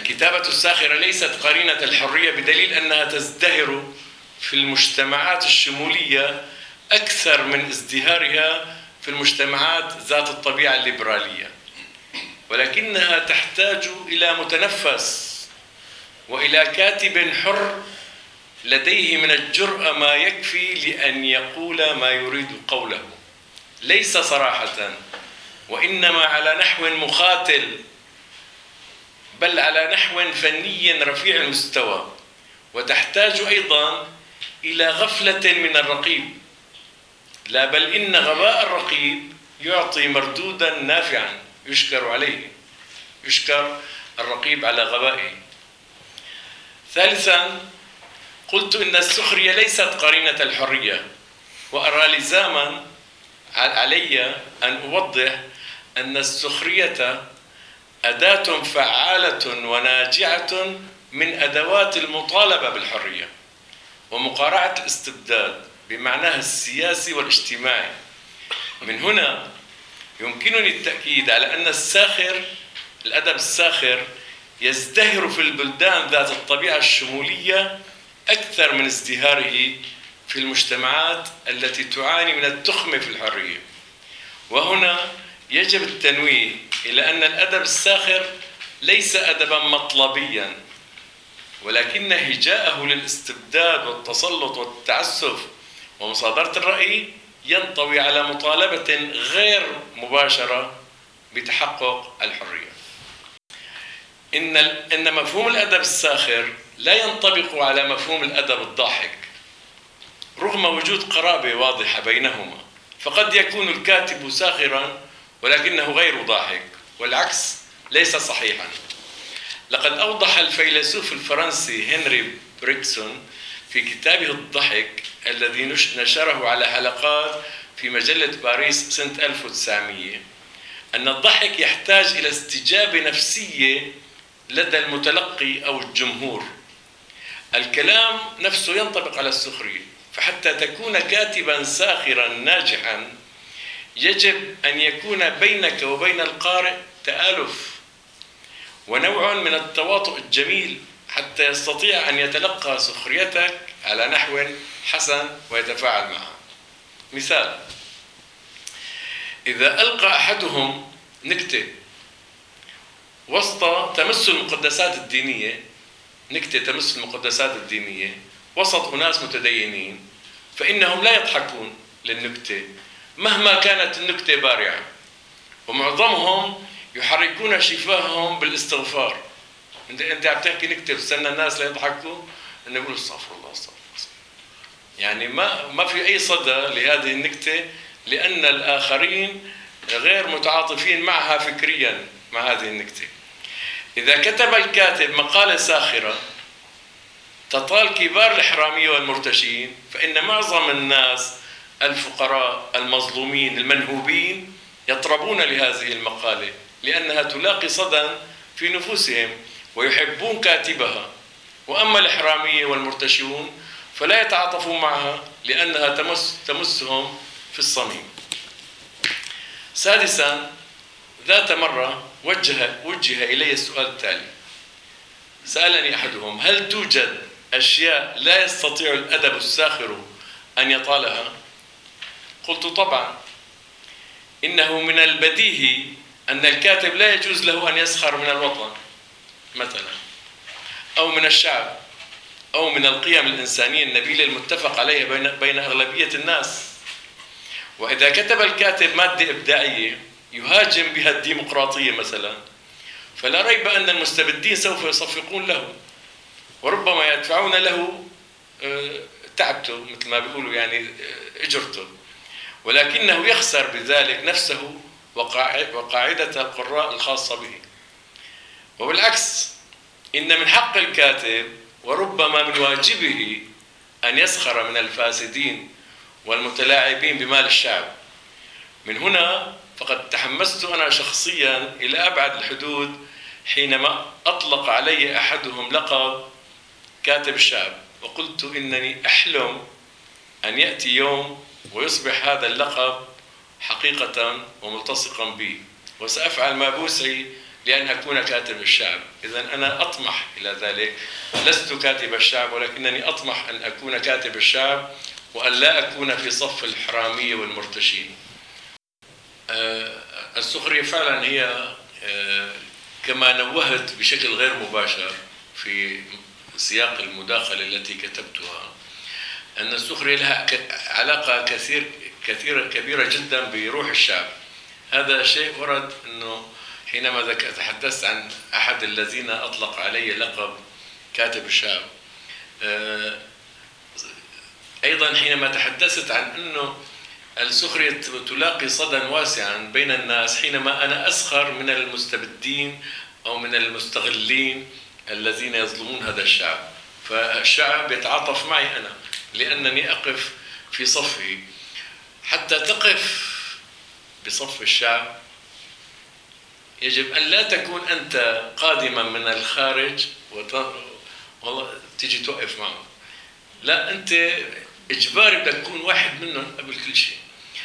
الكتابة الساخرة ليست قرينة الحرية بدليل أنها تزدهر في المجتمعات الشمولية أكثر من ازدهارها في المجتمعات ذات الطبيعة الليبرالية، ولكنها تحتاج إلى متنفس وإلى كاتب حر لديه من الجرأة ما يكفي لأن يقول ما يريد قوله، ليس صراحة وإنما على نحو مخاتل، بل على نحو فني رفيع المستوى، وتحتاج أيضا إلى غفلة من الرقيب، لا بل إن غباء الرقيب يعطي مردودا نافعا يشكر عليه، يشكر الرقيب على غبائه. ثالثا، قلت إن السخرية ليست قرينة الحرية، وأرى لزاما علي أن أوضح أن السخرية أداة فعالة وناجعة من أدوات المطالبة بالحرية ومقارعة الاستبداد بمعناها السياسي والاجتماعي. من هنا يمكنني التأكيد على أن الأدب الساخر يزدهر في البلدان ذات الطبيعة الشمولية أكثر من ازدهاره في المجتمعات التي تعاني من التخمة في الحرية. وهنا يجب التنويه إلى أن الأدب الساخر ليس أدبا مطلبيا، ولكن هجاءه للاستبداد والتسلط والتعسف ومصادرة الرأي ينطوي على مطالبة غير مباشرة بتحقق الحرية. إن مفهوم الأدب الساخر لا ينطبق على مفهوم الأدب الضاحك رغم وجود قرابة واضحة بينهما، فقد يكون الكاتب ساخرا ولكنه غير ضاحك، والعكس ليس صحيحا. لقد أوضح الفيلسوف الفرنسي هنري بريكسون في كتابه الضحك الذي نشره على حلقات في مجلة باريس سنة 1900 أن الضحك يحتاج إلى استجابة نفسية لدى المتلقي أو الجمهور. الكلام نفسه ينطبق على السخرية، فحتى تكون كاتبا ساخرا ناجحا يجب أن يكون بينك وبين القارئ تآلف ونوع من التواطؤ الجميل حتى يستطيع أن يتلقى سخريتك على نحو حسن ويتفاعل معها. مثال: إذا ألقى أحدهم نكتة تمس المقدسات الدينية وسط أناس متدينين، فإنهم لا يضحكون للنكتة مهما كانت النكتة بارعة، ومعظمهم يحركون شفاههم بالاستغفار. انت عم تحكي نكتة بستنى الناس لا يضحكوا، انه يقولوا استغفر الله استغفر الله، يعني ما في اي صدى لهذه النكتة، لان الاخرين غير متعاطفين معها فكريا مع هذه النكتة. اذا كتب الكاتب مقالة ساخرة تطال كبار الحرامية والمرتشين، فإن معظم الناس الفقراء المظلومين المنهوبين يطربون لهذه المقالة لأنها تلاقي صدى في نفوسهم ويحبون كاتبها، وأما الحرامية والمرتشون فلا يتعاطفون معها لأنها تمسهم في الصميم. سادسا، ذات مرة وجه إلي السؤال التالي. سألني أحدهم: هل توجد أشياء لا يستطيع الأدب الساخر أن يطالها؟ قلت: طبعا، إنه من البديهي أن الكاتب لا يجوز له أن يسخر من الوطن مثلا، أو من الشعب، أو من القيم الإنسانية النبيلة المتفق عليها بين أغلبية الناس. وإذا كتب الكاتب مادة إبداعية يهاجم بها الديمقراطية مثلا، فلا ريب أن المستبدين سوف يصفقون له، وربما يدفعون له تعبته مثل ما بيقولوا، يعني إجرته، ولكنه يخسر بذلك نفسه وقاعدة القراء الخاصة به. وبالعكس، إن من حق الكاتب وربما من واجبه أن يسخر من الفاسدين والمتلاعبين بمال الشعب. من هنا فقد تحمست أنا شخصيا إلى أبعد الحدود حينما أطلق علي أحدهم لقب كاتب الشعب، وقلت إنني أحلم أن يأتي يوم ويصبح هذا اللقب حقيقة وملتصقا بي، وسأفعل ما بوسعي لأن أكون كاتب الشعب. إذن أنا أطمح إلى ذلك، لست كاتب الشعب ولكنني أطمح أن أكون كاتب الشعب وأن لا أكون في صف الحرامية والمرتشين. السخرية فعلا هي كما نوهت بشكل غير مباشر في سياق المداخلة التي كتبتها، أن السخرية لها علاقة كبيرة جدا بروح الشعب. هذا شيء ورد أنه حينما تحدثت عن أحد الذين أطلق علي لقب كاتب الشعب، أيضا حينما تحدثت عن أنه السخرية تلاقي صدى واسعا بين الناس حينما أنا أسخر من المستبدين أو من المستغلين الذين يظلمون هذا الشعب، فالشعب يتعاطف معي أنا لأنني أقف في صفه. حتى تقف بصف الشعب يجب أن لا تكون أنت قادما من الخارج والله تيجي توقف معه، لا، أنت إجباري بدك تكون واحد منهم قبل كل شيء.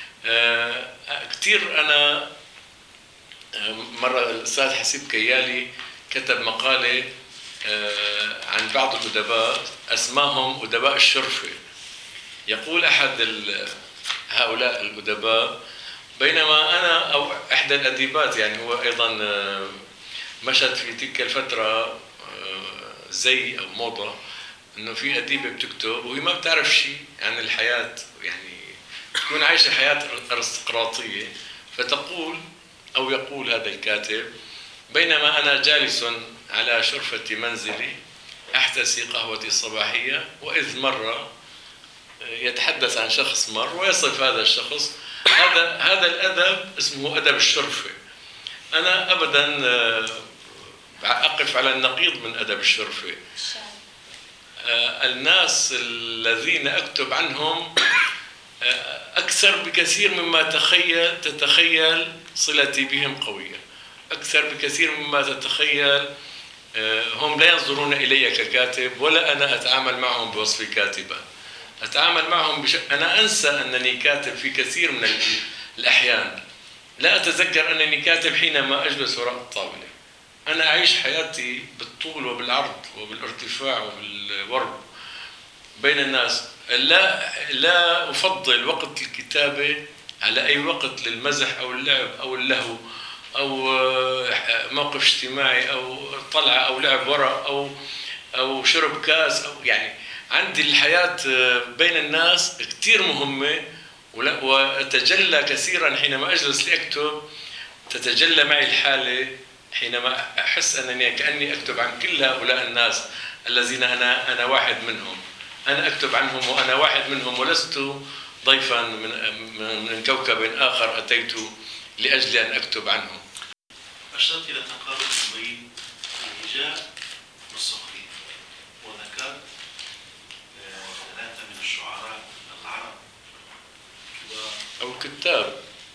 كثير أنا مرة الأستاذ حسيب كيالي كتب مقالة عن بعض الأدباء أسماهم أدباء الشرفة. يقول أحد هؤلاء الأدباء بينما أنا أو إحدى الأديبات، يعني هو أيضا مشت في تلك الفترة زي أو موضة إنه في أديبة بتكتب وهي ما بتعرف شيء عن الحياة، يعني تكون عايشة حياة أرستقراطية، فتقول أو يقول هذا الكاتب: بينما أنا جالس على شرفة منزلي أحتسي قهوتي الصباحية وإذ مر، يتحدث عن شخص مر ويصف هذا الشخص. هذا الأدب اسمه أدب الشرفة. أنا أبدا أقف على النقيض من أدب الشرفة. الناس الذين أكتب عنهم أكثر بكثير مما تتخيل صلتي بهم قوية، أكثر بكثير مما تتخيل. هم لا ينظرون إلي ككاتب ولا أنا أتعامل معهم بوصفي كاتبا، أتعامل معهم أنا أنسى أنني كاتب في كثير من الأحيان. لا أتذكر أنني كاتب حينما أجلس وراء الطاولة. أنا أعيش حياتي بالطول وبالعرض وبالارتفاع وبالورب بين الناس. لا أفضل وقت الكتابة على أي وقت للمزح أو اللعب أو اللهو أو موقف اجتماعي أو طلعة أو لعب ورق أو شرب كاس أو يعني عندي الحياة بين الناس كتير مهمة، وأتجلى كثيرا حينما أجلس لأكتب. تتجلى معي الحالة حينما أحس أنني كأني أكتب عن كل هؤلاء الناس الذين أنا واحد منهم. أنا أكتب عنهم وأنا واحد منهم، ولست ضيفا من كوكب آخر أتيت لأجل أن أكتب عنهم. أشرت إلى تقارب بين الهجاء والسخرية، وذكرت ثلاثة من الشعراء العرب أو الكتاب،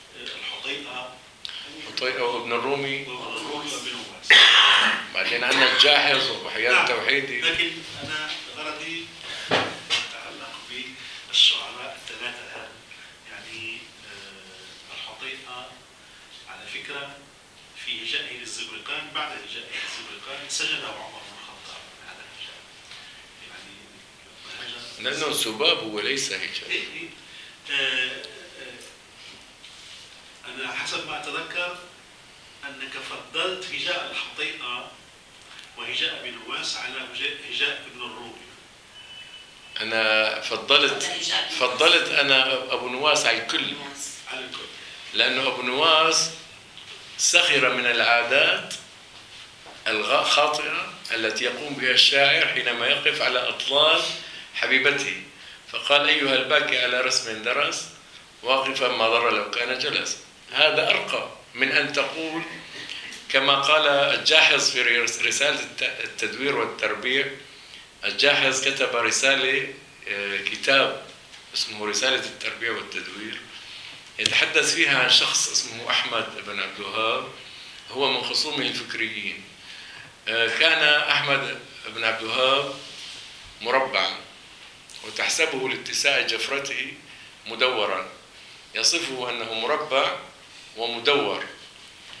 الحطيئة وابن الرومي وابن نواس. بعدين عندنا الجاحظ وحياة التوحيدي. لكن أنا غرضي يتعلق بالشعراء الثلاثة الآن. يعني الحطيئة على فكرة في هجائه للزبرقان، بعد هجائه للزبرقان سجده عمر بن الخطاب على الهجاء، يعني لأنه سباب وليس هجاء. أنا حسب ما أتذكر أنك فضلت هجاء الحطيئة وهجاء ابن نواس على هجاء ابن الرومي. أنا فضلت أنا أبو نواس على الكل، لأنه أبو نواس سخر من العادات الخاطئة التي يقوم بها الشاعر حينما يقف على أطلال حبيبته، فقال: أيها الباكي على رسم درس واقفا ما ضر لو كان جلس. هذا أرقى من أن تقول كما قال الجاحظ في رسالة التدوير والتربيع. الجاحظ كتب رسالة، كتاب اسمه رسالة التربيع والتدوير، يتحدث فيها عن شخص اسمه أحمد بن عبد الوهاب، هو من خصومه الفكريين. كان أحمد بن عبد الوهاب مربعا، وتحسبه لاتساع جفرته مدورا، يصفه أنه مربع ومدور.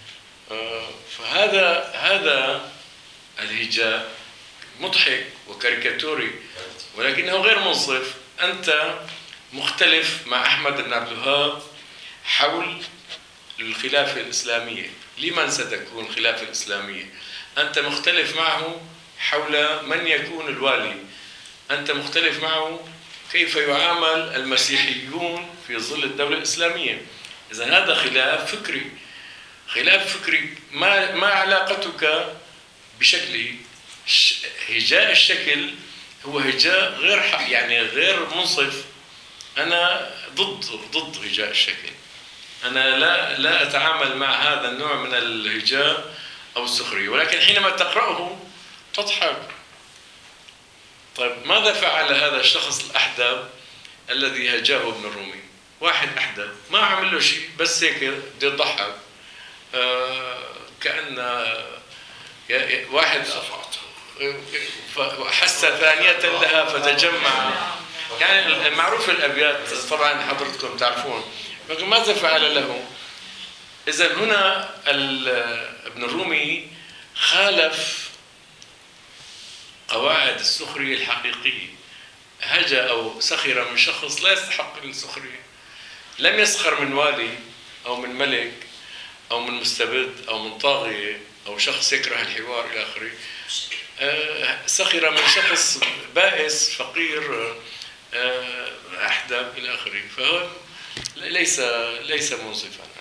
فهذا الهجاء مضحك وكاريكاتوري ولكنه غير منصف. أنت مختلف مع أحمد بن عبد الوهاب حول الخلافة الإسلامية. لمن ستكون الخلافة الإسلامية؟ أنت مختلف معه حول من يكون الوالي. أنت مختلف معه كيف يعامل المسيحيون في ظل الدولة الإسلامية. إذن هذا خلاف فكري. خلاف فكري ما علاقتك بشكله. هجاء الشكل هو هجاء غير منصف. أنا ضد هجاء الشكل. أنا لا أتعامل مع هذا النوع من الهجاء أو السخرية، ولكن حينما تقرأه تضحك. طيب ماذا فعل هذا الشخص الأحدب الذي هجاه ابن الرومي؟ واحد أحدب ما عمل له شيء، بس هيك بده يضحك. كأن واحد حس ثانية لها فتجمع. يعني معروف الأبيات طبعا حضرتكم تعرفون. لكن ماذا فعل له؟ إذن هنا ابن الرومي خالف قواعد السخرية الحقيقية. هجا أو سخر من شخص لا يستحق السخرية. لم يسخر من والي أو من ملك أو من مستبد أو من طاغية أو شخص يكره الحوار إلى آخره. سخر من شخص بائس فقير أحدب إلى آخره. فهو ليس منصفا.